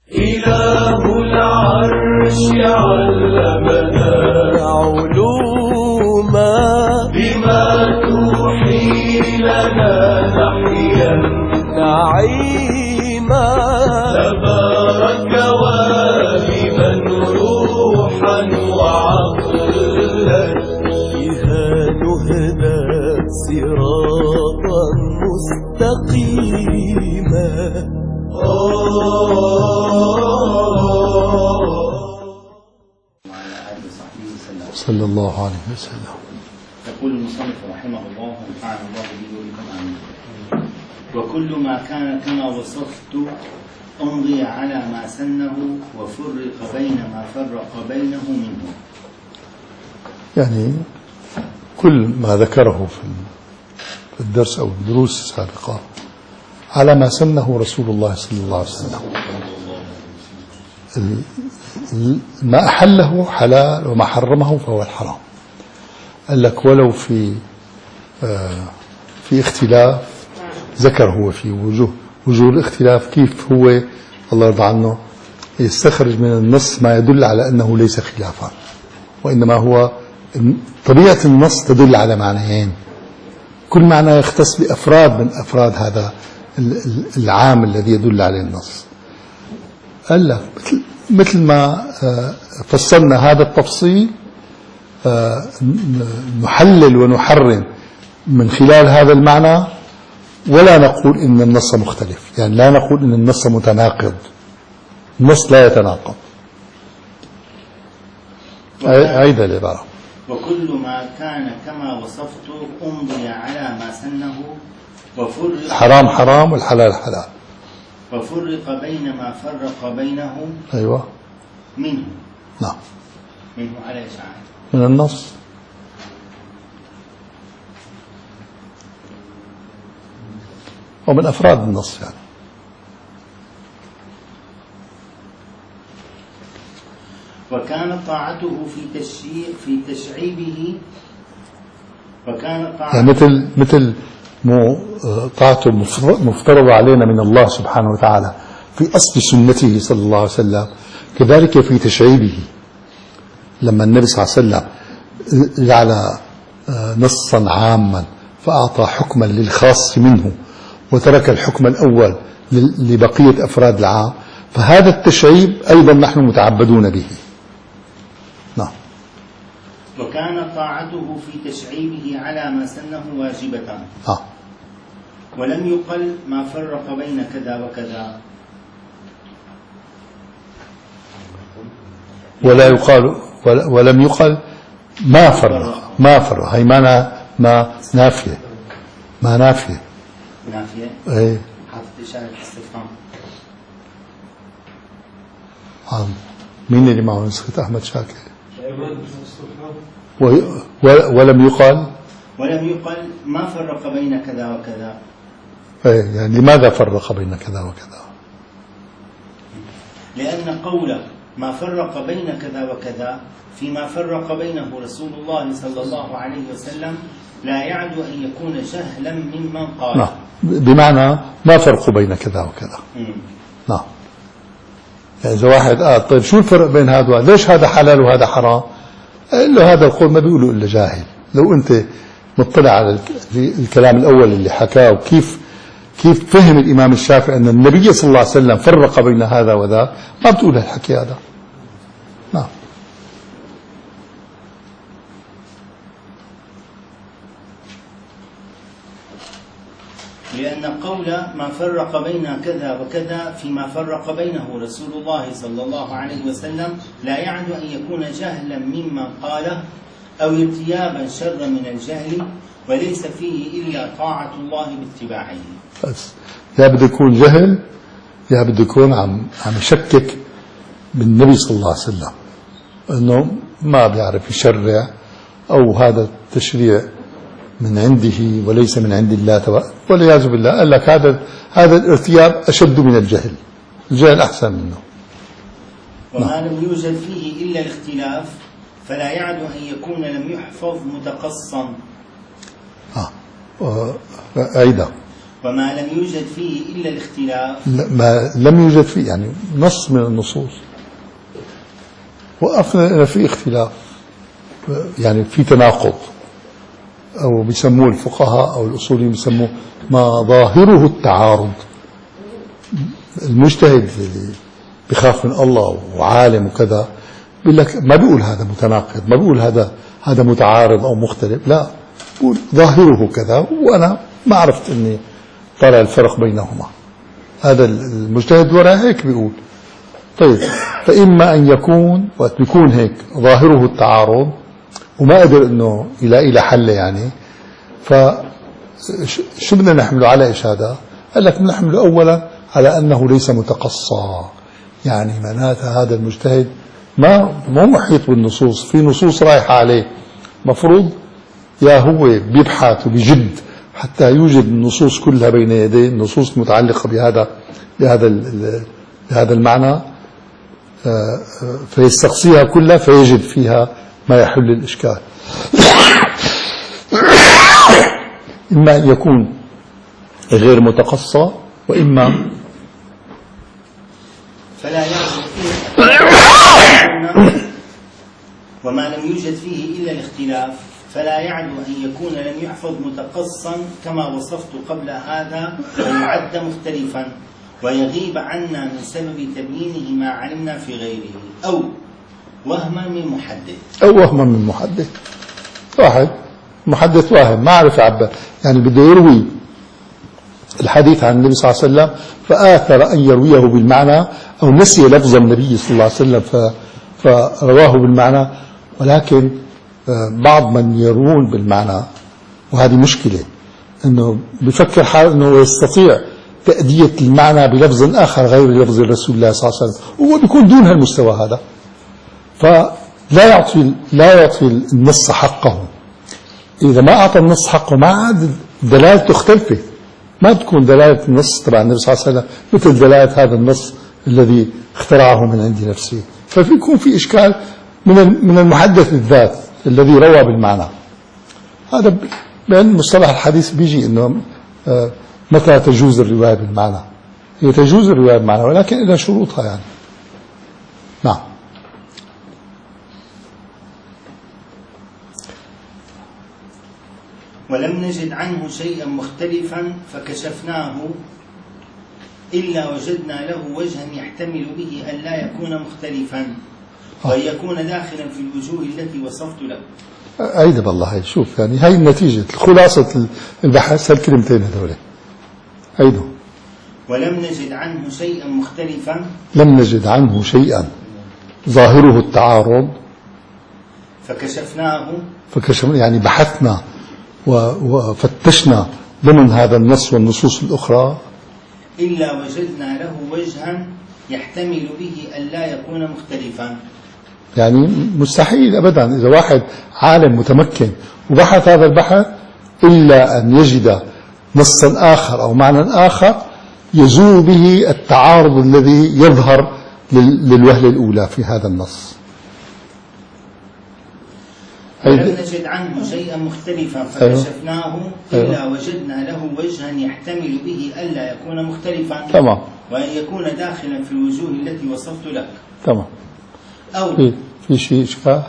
إله العرش علمنا علوما بما توحي لنا نحيا نعيما تبارك واهبا روحا وعقلا بها نهدى صراطا مستقيما. صلى الله عليه وسلم. يقول المصنف رحمه الله ونفعنا الله به وبكم آمين. وكل ما كان كما وصفت أمضي على ما سنه وفرق بين ما فرق بينه منه. يعني كل ما ذكره في الدرس أو الدروس السابقة على ما سنه رسول الله صلى الله عليه وسلم. ما أحله حلال وما حرمه فهو الحرام. قال لك ولو في اختلاف ذكر هو في وجوه الاختلاف كيف هو الله يرضى عنه يستخرج من النص ما يدل على أنه ليس خلافا، وإنما هو طبيعة النص تدل على معنيين، كل معنى يختص بأفراد من أفراد هذا العام الذي يدل عليه النص. قال لك مثل ما فصلنا هذا التفصيل نحلل ونحرم من خلال هذا المعنى، ولا نقول إن النص مختلف، يعني لا نقول إن النص متناقض، النص لا يتناقض. أيضا العبارة وكل ما كان كما وصفت أمضي على ما سنه وفرق حرام حرام والحلال حلال وفرق بين ما فرق بينه أيوة منه. نعم منه على إشعاع من النص. ومن أفراد النص يعني. وكانت طاعته في تشعيبه وكانت طاعته يعني مثل طاعته مفترضة علينا من الله سبحانه وتعالى في أصل سنته صلى الله عليه وسلم، كذلك في تشعيبه. لما النبي صلى الله عليه وسلم جعل نصا عاما فأعطى حكما للخاص منه وترك الحكم الأول لبقية أفراد العام، فهذا التشعيب أيضا نحن متعبدون به. نعم. وكان طاعته في تشعيبه على ما سنه واجبة. ولم يقل ما فرق بين كذا وكذا، ولا يقال ولم يقل ما فرق هي معنى ما نافية ايه حطت إشارة استفهام. مين اللي معه نسخة أحمد شاكر؟ ولم يقل ما فرق بين كذا وكذا. ايه يعني لماذا فرق بين كذا وكذا؟ لأن قوله ما فرق بين كذا وكذا فيما فرق بينه رسول الله صلى الله عليه وسلم لا يعد أن يكون جهلا ممن قال. نعم. بمعنى ما فرق بين كذا وكذا. نعم. يعني إذا واحد طيب شو الفرق بين هذا وهذا؟ ليش هذا حلال وهذا حرام؟ إلا هذا القول ما بيقولوا إلا جاهل. لو أنت مطلع على الكلام الأول اللي حكاه وكيف فهم الإمام الشافعي أن النبي صلى الله عليه وسلم فرق بين هذا وذا، ما بتقول هالحكي هذا. نعم. لأن قول ما فرق بين كذا وكذا فيما فرق بينه رسول الله صلى الله عليه وسلم لا يعد أن يكون جهلا ممن قاله أو ارتيابا شر من الجهل، وليس فيه إلا طاعة الله باتباعه. بس يا بده يكون جهل يا بده يكون عم يشكك بالنبي صلى الله عليه وسلم أنه ما بيعرف يشرع، أو هذا التشريع من عنده وليس من عند الله والعياذ بالله. قال لك هذا الارتياب أشد من الجهل أحسن منه. وما لم يوجد فيه إلا الاختلاف فلا يعد أن يكون لم يحفظ متقصا. أيضا وما لم يوجد فيه إلا الاختلاف. ما لم يوجد فيه يعني نص من النصوص وقفنا في اختلاف، يعني في تناقض، أو بيسموه الفقهاء أو الأصوليين بيسموه ما ظاهره التعارض. المجتهد اللي بخاف من الله وعالم وكذا بيقول لك ما بيقول هذا متناقض، ما بيقول هذا متعارض أو مختلف، لا بيقول ظاهره كذا وأنا ما عرفت إني طالع الفرق بينهما. هذا المجتهد وراء هيك بيقول. طيب فإما أن يكون وقت بيكون هيك ظاهره التعارض وما قدر إنه يلاقي حل، يعني فشو بدنا نحمله على إيش هذا؟ قال لك نحمله أولا على أنه ليس متقصى، يعني معناتها هذا المجتهد ما محيط بالنصوص، في نصوص رايحة عليه، مفروض يا هو بيبحث وبيجد حتى يوجد النصوص كلها بين يديه، النصوص متعلقة بهذا المعنى، فيستقصيها كلها فيجد فيها ما يحل الإشكال. إما أن يكون غير متقصى، وإما فلا يعرف وما لم يوجد فيه إلا الاختلاف، فلا يعد أن يكون لم يحفظ متقصا كما وصفت قبل هذا ويعد مختلفا ويغيب عنا من سبب تبيينه ما علمنا في غيره، أو وهما من محدث، واحد محدث واهم ما عرف يعبر، يعني بده يروي الحديث عن النبي صلى الله عليه وسلم فآثر أن يرويه بالمعنى، أو نسي لفظ النبي صلى الله عليه وسلم فرواه بالمعنى، ولكن بعض من يروون بالمعنى، وهذه مشكلة، أنه بفكر حاله أنه يستطيع تأدية المعنى بلفظ آخر غير لفظ رسول الله صلى الله عليه وسلم، وهو بيكون دون هالمستوى هذا، فلا يعطي النص حقه. إذا ما أعطى النص حقه ما عاد دلالته اختلفت، ما تكون دلالة النص تبع النبي صلى الله عليه وسلم مثل دلالة هذا النص الذي اخترعه من عند نفسه، فيكون في إشكال من المحدث الذات الذي روى بالمعنى. هذا بأن مصطلح الحديث بيجي إنه متى تجوز الرواية بالمعنى، هي تجوز الرواية بالمعنى ولكن إلى شروطها يعني. نعم. ولم نجد عنه شيئا مختلفا فكشفناه إلا وجدنا له وجها يحتمل به أن لا يكون مختلفا وأن يكون داخلا في الوجوه التي وصفت له. أيضا بالله شوف، يعني هاي النتيجة خلاصة البحث هالكلمتين هذول أيضا. ولم نجد عنه شيئا مختلفا، لم نجد عنه شيئا ظاهره التعارض فكشفناه يعني بحثنا وفتشنا ضمن هذا النص والنصوص الأخرى إلا وجدنا له وجها يحتمل به أن لا يكون مختلفا. يعني مستحيل أبدا إذا واحد عالم متمكن وبحث هذا البحث إلا أن يجد نصا آخر أو معنى آخر يزول به التعارض الذي يظهر للوهلة الأولى في هذا النص. ولم نجد عنه شيئا مختلفا فكشفناه إلا وجدنا له وجها يحتمل به ألا يكون مختلفا، تمام، وأن يكون داخلا في الوجوه التي وصفت لك. تمام. أو في شيء إشكال؟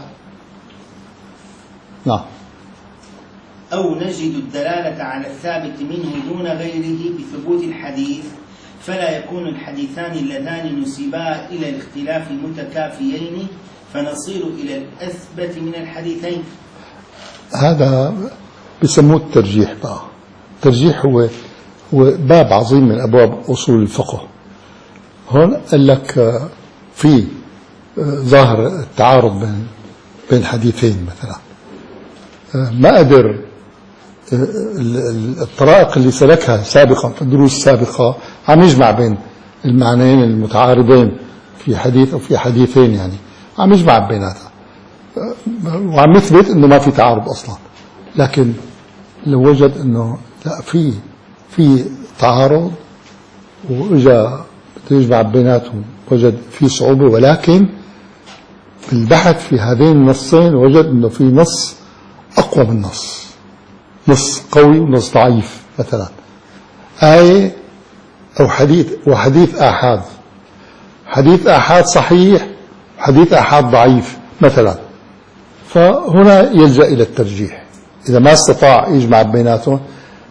نعم. أو نجد الدلالة على الثابت منه دون غيره بثبوت الحديث، فلا يكون الحديثان اللذان نسبا إلى الاختلاف متكافيين فنصير إلى الأثبت من الحديثين. هذا بسموه الترجيح بقى. الترجيح هو باب عظيم من أبواب أصول الفقه. هون قال لك في ظاهر التعارض بين حديثين مثلا، ما قدر الطرائق اللي سلكها سابقا في الدروس السابقة عم يجمع بين المعنيين المتعارضين في حديث أو في حديثين، يعني عم يجمع بيناتها وعم يثبت انه ما في تعارض اصلا. لكن لو وجد انه لا في تعارض واجا يجمع بيناتهم وجد في صعوبة، ولكن في البحث في هذين النصين وجد انه في نص اقوى من نص قوي ونص ضعيف مثلا، آية أو حديث، وحديث آحاد، حديث آحاد صحيح، حديث آحاد ضعيف مثلا، فهنا يلجأ إلى الترجيح. إذا ما استطاع يجمع بيناتهم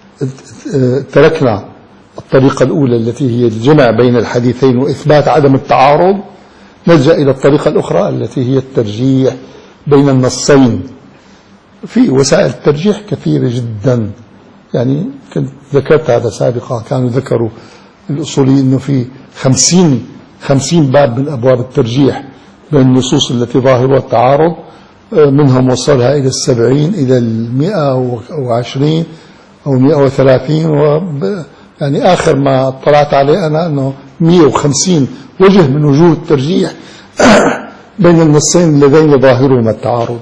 تركنا الطريقة الأولى التي هي الجمع بين الحديثين وإثبات عدم التعارض، نلجأ إلى الطريقة الأخرى التي هي الترجيح بين النصين. في وسائل الترجيح كثيرة جدا، يعني كنت ذكرت هذا سابقا، كانوا ذكروا الأصوليين أنه في 50 باب من أبواب الترجيح بين النصوص التي ظاهرها التعارض، منهم وصلها إلى 70 إلى 120 أو 130 يعني آخر ما طلعت عليه أنا أنه 150 وجه من وجوه الترجيح بين النصين اللذين ظاهرهما التعارض.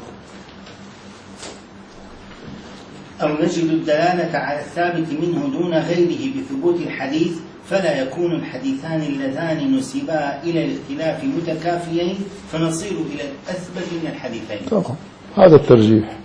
أو نجد الدلالة على الثابت منه دون غيره بثبوت الحديث، فلا يكون الحديثان اللذان نسبا إلى الاختلاف متكافيين، فنصير إلى الأثبت من الحديثين. هذا الترجيح.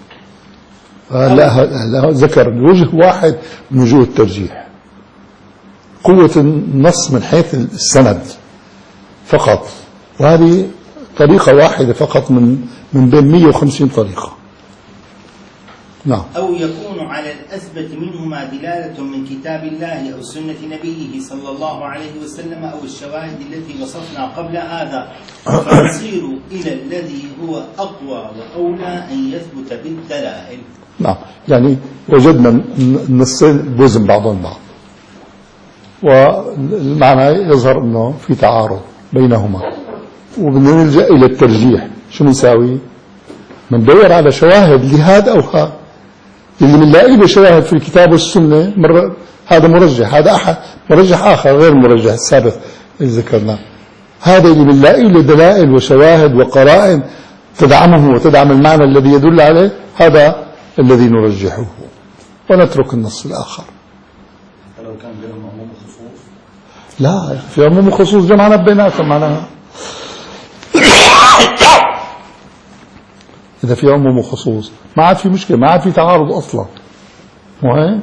لا ذكر وجه واحد من وجوه الترجيح، قوة النص من حيث السند فقط، وهذه طريقة واحدة فقط من بين 150 طريقة. نعم. أو يكون على الأثبت منهما دلالة من كتاب الله أو سنة نبيه صلى الله عليه وسلم أو الشواهد التي وصفنا قبل هذا، فنصير إلى الذي هو أقوى وأولى أن يثبت بالدلائل. نعم، يعني وجدنا النصين بوزن بعضهم بعض، والمعنى يظهر أنه في تعارض بينهما، وبدنا نلجأ إلى الترجيح. شو نساوي؟ بندور على شواهد لهذا أو هذا، اللي بنلاقي له شواهد في الكتاب والسنة هذا مرجح، هذا أحد مرجح آخر غير المرجح السابق اللي ذكرناه. هذا اللي بنلاقي له دلائل وشواهد وقرائن تدعمه وتدعم المعنى الذي يدل عليه، هذا الذي نرجحه ونترك النص الآخر. لو كان بينهم عموم وخصوص؟ لا، في عموم وخصوص جمعنا بيناتهم معناها. إذا في عموم وخصوص ما عاد في مشكلة، ما عاد في تعارض أصلا، مو هيك؟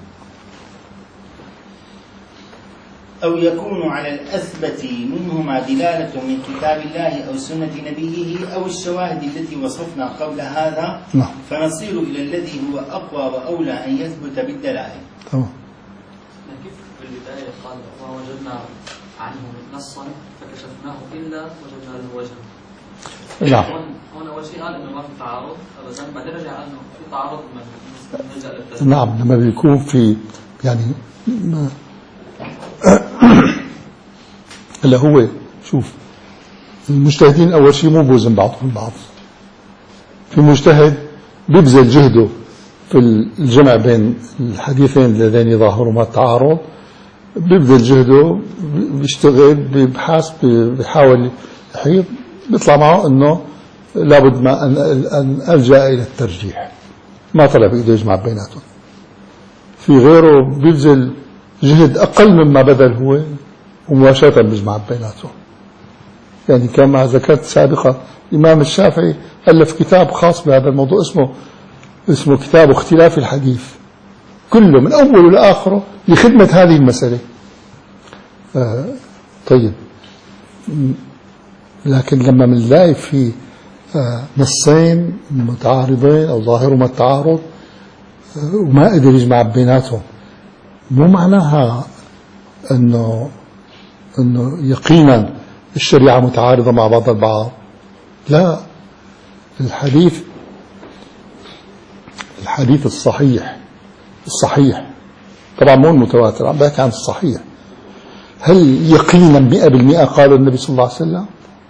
أو يكون على الأثبت منهما دلالة من كتاب الله أو سنة نبيه أو الشواهد التي وصفنا قبل هذا، نعم. فنصير إلى الذي هو أقوى وأولى أن يثبت بالدلائل. تمام. كيف في البداية قال ووجدنا عنه نصا فكشفناه إلا وجدنا له وجها؟ نعم. هنا أول شيء قال إنه ما في تعارض، أبدا بعدين رجع أنه في تعارض نعم، لما بيكون في يعني اللي هو شوف المجتهدين أول شيء مو بوزن بعضهم بعض. في مجتهد بيبذل جهده في الجمع بين الحديثين اللذين ظاهرهما التعارض، بيبذل جهده، بيشتغل، بيبحث، بيحاول يحيط، بيطلع معه انه لابد ما ان الجا الى الترجيح، ما طلع بإيده يجمع بيناتهم. في غيره بيبذل جهد اقل مما بذل هو ومباشرة بيجمع بيناتهم. يعني كما ذكرت سابقا الإمام الشافعي ألف كتاب خاص بهذا الموضوع اسمه كتاب اختلاف الحديث، كله من أوله لآخره لخدمة هذه المسألة. طيب، لكن لما بنلاقي في نصين متعارضين أو ظاهرهما التعارض وما قدر يجمع بيناتهم، مو معناها أنه يقينا الشريعة متعارضة مع بعض البعض. لا، الحديث الصحيح طبعا مو المتواتر، عم بحكي عن الصحيح. هل يقينا 100% قال النبي صلى الله عليه وسلم؟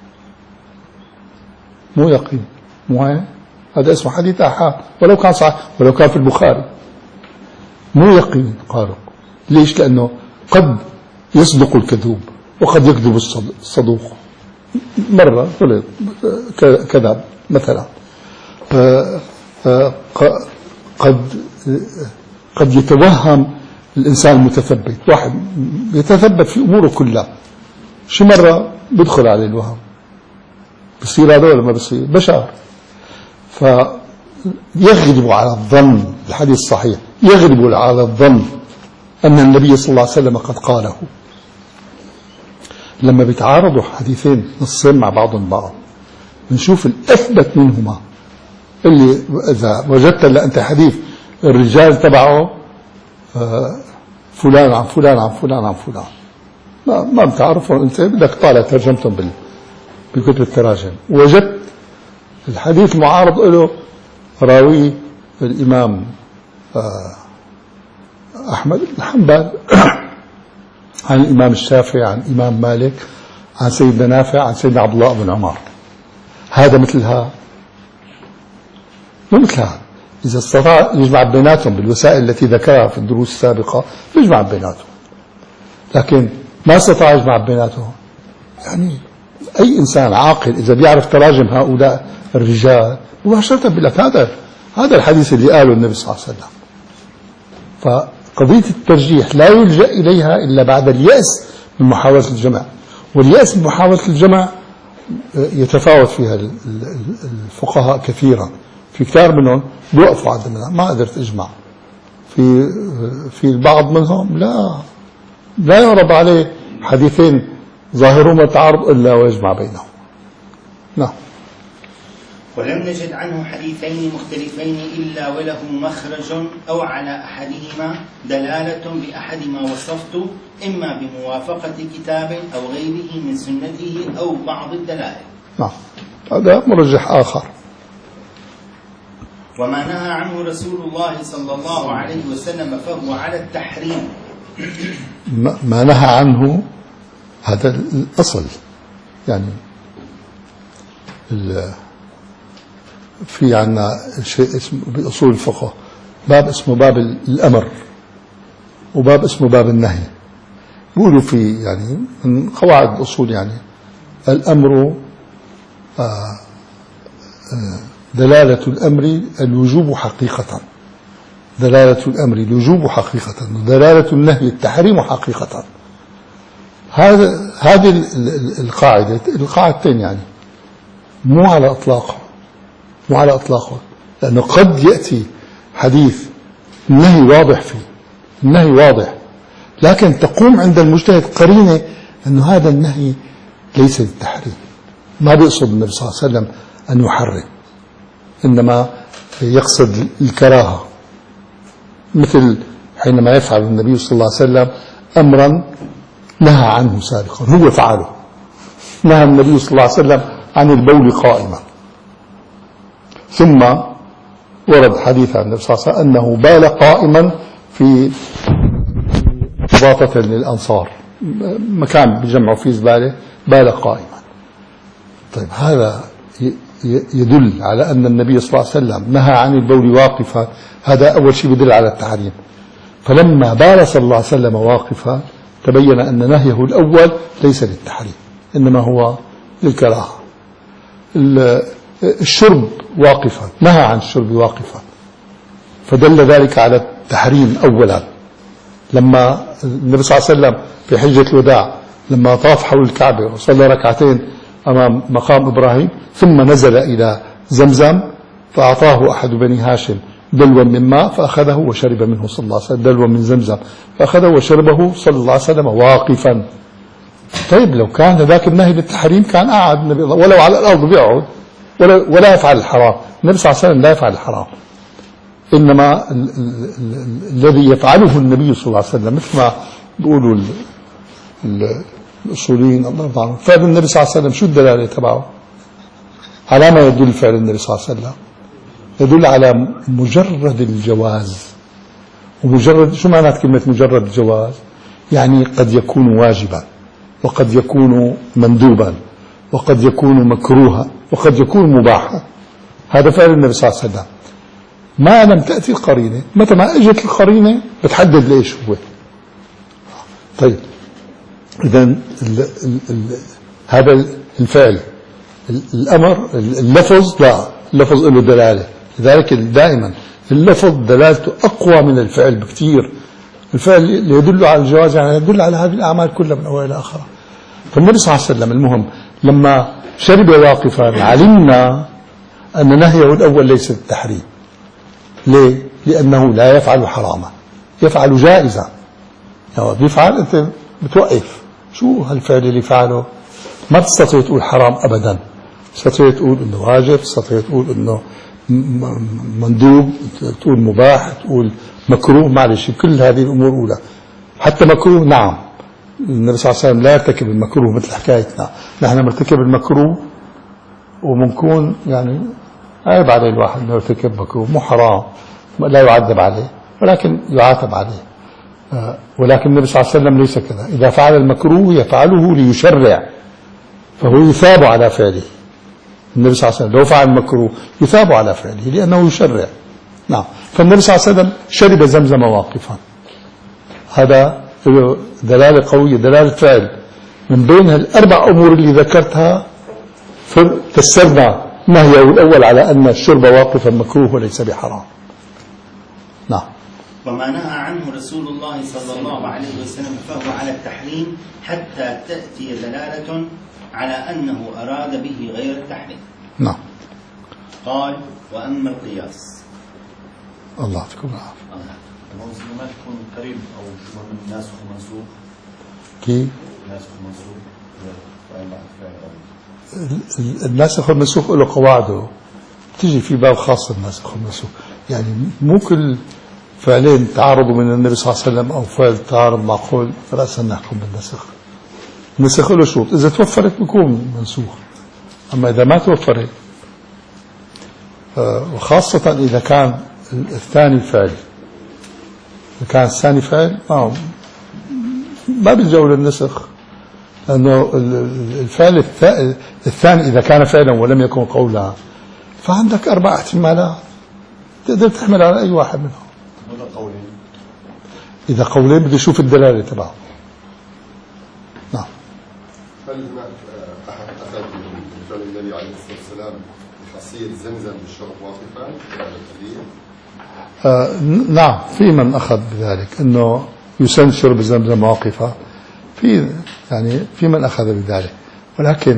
مو يقين، مو هذا اسمه حديث آحاد، ولو كان صحيح، ولو كان في البخاري مو يقين قالوا. ليش؟ لأنه قد يصدق الكذوب وقد يكذب الصدوق. مرة كذب مثلا، قد يتوهم الإنسان المتثبت، واحد يتثبت في أموره كلها، شي مرة بيدخل عليه الوهم، بصير هذا ولا ما بصير؟ بشر. فيغلب على الظن، الحديث الصحيح يغلب على الظن أن النبي صلى الله عليه وسلم قد قاله. لما بيتعارضوا حديثين نصين مع بعضهم بعض بنشوف الأثبت منهما، اللي إذا وجدت إلا أنت حديث الرجال تبعه فلان عن فلان عن فلان عن فلان، ما بتعرفه أنت، بدك طالع ترجمتهم بكتب التراجم. وجدت الحديث معارض له راوي الإمام أحمد بن حنبل عن الإمام الشافعي عن الإمام مالك عن سيدنا نافع عن سيدنا عبد الله بن عمر، هذا مثلها مو مثلها. إذا استطاع يجمع بيناتهم بالوسائل التي ذكرها في الدروس السابقة يجمع بيناتهم، لكن ما استطاع يجمع بيناتهم. يعني أي إنسان عاقل إذا بيعرف تراجم هؤلاء الرجال مباشرة بيقول لك هذا الحديث اللي قاله النبي صلى الله عليه وسلم. فقضية الترجيح لا يلجأ إليها إلا بعد اليأس من محاولة الجمع، واليأس من محاولة الجمع يتفاوت فيها الفقهاء كثيرا. في كتار منهم بيوقفوا عند ما قدرت أجمع، في البعض منهم لا يعرض عليه حديثين ظاهرهما التعارض إلا ويجمع بينهم. نعم. ولم نجد عنه حديثين مختلفين إلا وله مخرج أو على أحدهما دلالة بأحد ما وصفت، إما بموافقة كتاب أو غيره من سنته أو بعض الدلائل. نعم، هذا مرجح آخر. وما نهى عنه رسول الله صلى الله عليه وسلم فهو على التحريم. ما نهى عنه هذا الأصل. يعني في عنا شيء اسمه بأصول الفقه باب اسمه باب الأمر وباب اسمه باب النهي. بيقولوا في يعني من قواعد الأصول يعني الأمر دلالة الأمر الوجوب حقيقة، دلالة الأمر الوجوب حقيقة، ودلالة النهي التحريم حقيقة. هذه القاعدتين يعني مو على إطلاقه، لأنه قد يأتي حديث النهي واضح فيه، النهي واضح، لكن تقوم عند المجتهد قرينة أنه هذا النهي ليس للتحريم، ما بيقصد النبي صلى الله عليه وسلم أن يحرم، إنما يقصد الكراهة. مثل حينما يفعل النبي صلى الله عليه وسلم أمرا نهى عنه سابقا هو فعله. نهى النبي صلى الله عليه وسلم عن البول قائما، ثم ورد حديث عن النبي صلى الله عليه وسلم أنه بال قائما في إضافة للأنصار، مكان بيجمعوا فيه زبالة، بال قائما. طيب هذا يدل على أن النبي صلى الله عليه وسلم نهى عن البول واقفا، هذا أول شيء يدل على التحريم. فلما بال صلى الله عليه وسلم واقفا تبين أن نهيه الأول ليس للتحريم إنما هو للكراهة. الشرب واقفا، نهى عن الشرب واقفا، فدل ذلك على التحريم أولا. لما النبي صلى الله عليه وسلم في حجة الوداع لما طاف حول الكعبة وصلى ركعتين أمام مقام إبراهيم ثم نزل إلى زمزم فأعطاه أحد بني هاشم دلوا من ماء فأخذه وشرب منه صلى الله عليه وسلم، دلوا من زمزم فأخذه وشربه صلى الله عليه وسلم واقفا. طيب لو كان ذاك النهي للتحريم كان قاعد النبي ولو على الأرض بيقعد ولا يفعل الحرام. النبي صلى الله عليه وسلم لا يفعل الحرام، إنما الذي يفعله النبي صلى الله عليه وسلم مثل ما بيقولوا الأصوليين الله يرضى عنهم، فعل النبي صلى الله عليه وسلم شو الدلالة تبعه؟ على ما يدل فعل النبي صلى الله عليه وسلم؟ يدل على مجرد الجواز. ومجرد شو معنى كلمة مجرد الجواز؟ يعني قد يكون واجبا وقد يكون مندوبا وقد يكون مكروها وقد يكون مباحا. هذا فعل النبي صلى الله عليه وسلم ما لم تأتي القرينة. متى ما اجت القرينة بتحدد ليش هو. طيب إذن هذا الفعل الأمر اللفظ لا، اللفظ له دلالة، لذلك دائما اللفظ دلالته أقوى من الفعل بكثير. الفعل اللي يدل على الجواز يعني يدل على هذه الأعمال كلها من أولها إلى آخرها. فالنبي صلى الله عليه وسلم المهم لما شرب واقفا علمنا أن نهيه الأول ليس التحريم. ليه؟ لأنه لا يفعل حراما، يفعل جائزا، يعني بيفعل أنت بتوقف، شو هالفعل اللي فعله؟ ما تستطيع تقول حرام أبدا، تستطيع تقول إنه واجب، تستطيع تقول إنه مندوب، تقول مباح، تقول مكروه، معلش كل هذه الأمور أولى. حتى مكروه نعم، النبي صلى الله عليه وسلم لا يرتكب المكروه مثل حكايتنا، نحن نرتكب المكروه ومنكون يعني عيب عليه الواحد انه يرتكب مكروه، مو حرام، لا يعذب عليه ولكن يعاتب عليه. ولكن النبي صلى الله عليه وسلم ليس كذا، إذا فعل المكروه يفعله ليشرع، فهو يثاب على فعله. النبي صلى الله عليه وسلم لو فعل المكروه يثاب على فعله لأنه يشرع. نعم. فالنبي صلى الله عليه وسلم شرب زمزم واقفا، هذا دلالة قوية، دلالة فعل. من بين الأربع أمور اللي ذكرتها فسرنا ما هي، الأول على أن الشرب واقفا مكروه وليس بحرام. نعم. وما نهى عنه رسول الله صلى الله عليه وسلم فهو على التحريم حتى تأتي دلالة على أنه أراد به غير التحريم. نعم. قال وأما القياس. الله يعطيكم العافية. الموضوع ما تكون قريب أو شبه من ناسخ ومنسوخ. كيف؟ ناسخ ومنسوخ. الناسخ والمنسوخ له قواعده، تيجي في باب خاص الناسخ والمنسوخ، يعني مو كل فعلين تعارضوا من النبي صلى الله عليه وسلم أو فعل تعارض مع قول رأسا نحكم بالنسخ. النسخ له شروط، إذا توفرت بيكون منسوخ، أما إذا ما توفرت وخاصة إذا كان الثاني فعل، إذا كان الثاني فعل ما بيلجأوا للنسخ، لأنه الفعل الثاني إذا كان فعلا ولم يكن قولا فعندك 4 احتمالات تقدر تحمل على أي واحد منهم. إذا قولين بده يشوف الدلالة تبعه. نعم. هل هناك أحد أخذ من فعل النبي عليه الصلاة والسلام خاصية زمزم بالشرب واقفا نعم، في من أخذ بذلك أنه يسن شرب زمزم واقفا، في من أخذ بذلك، ولكن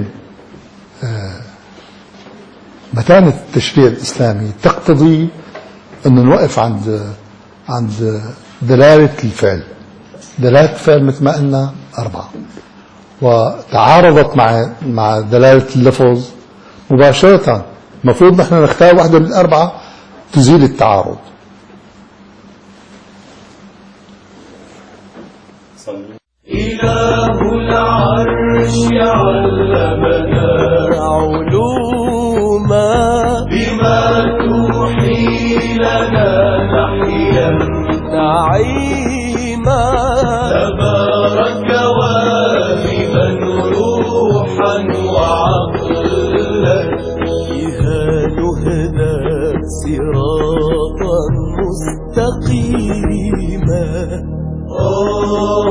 متانة التشريع الإسلامي تقتضي أن نوقف عند دلالة الفعل. دلالة الفعل مثل ما قلنا 4 وتعارضت مع دلالة اللفظ مباشرة، المفروض نحن نختار واحدة من 4 تزيل التعارض. إله العرش علمنا علوما بما توحي لنا نحيا نعيما، تبارك واهبا روحا وعقلا، بها نهدى صراطا مستقيما.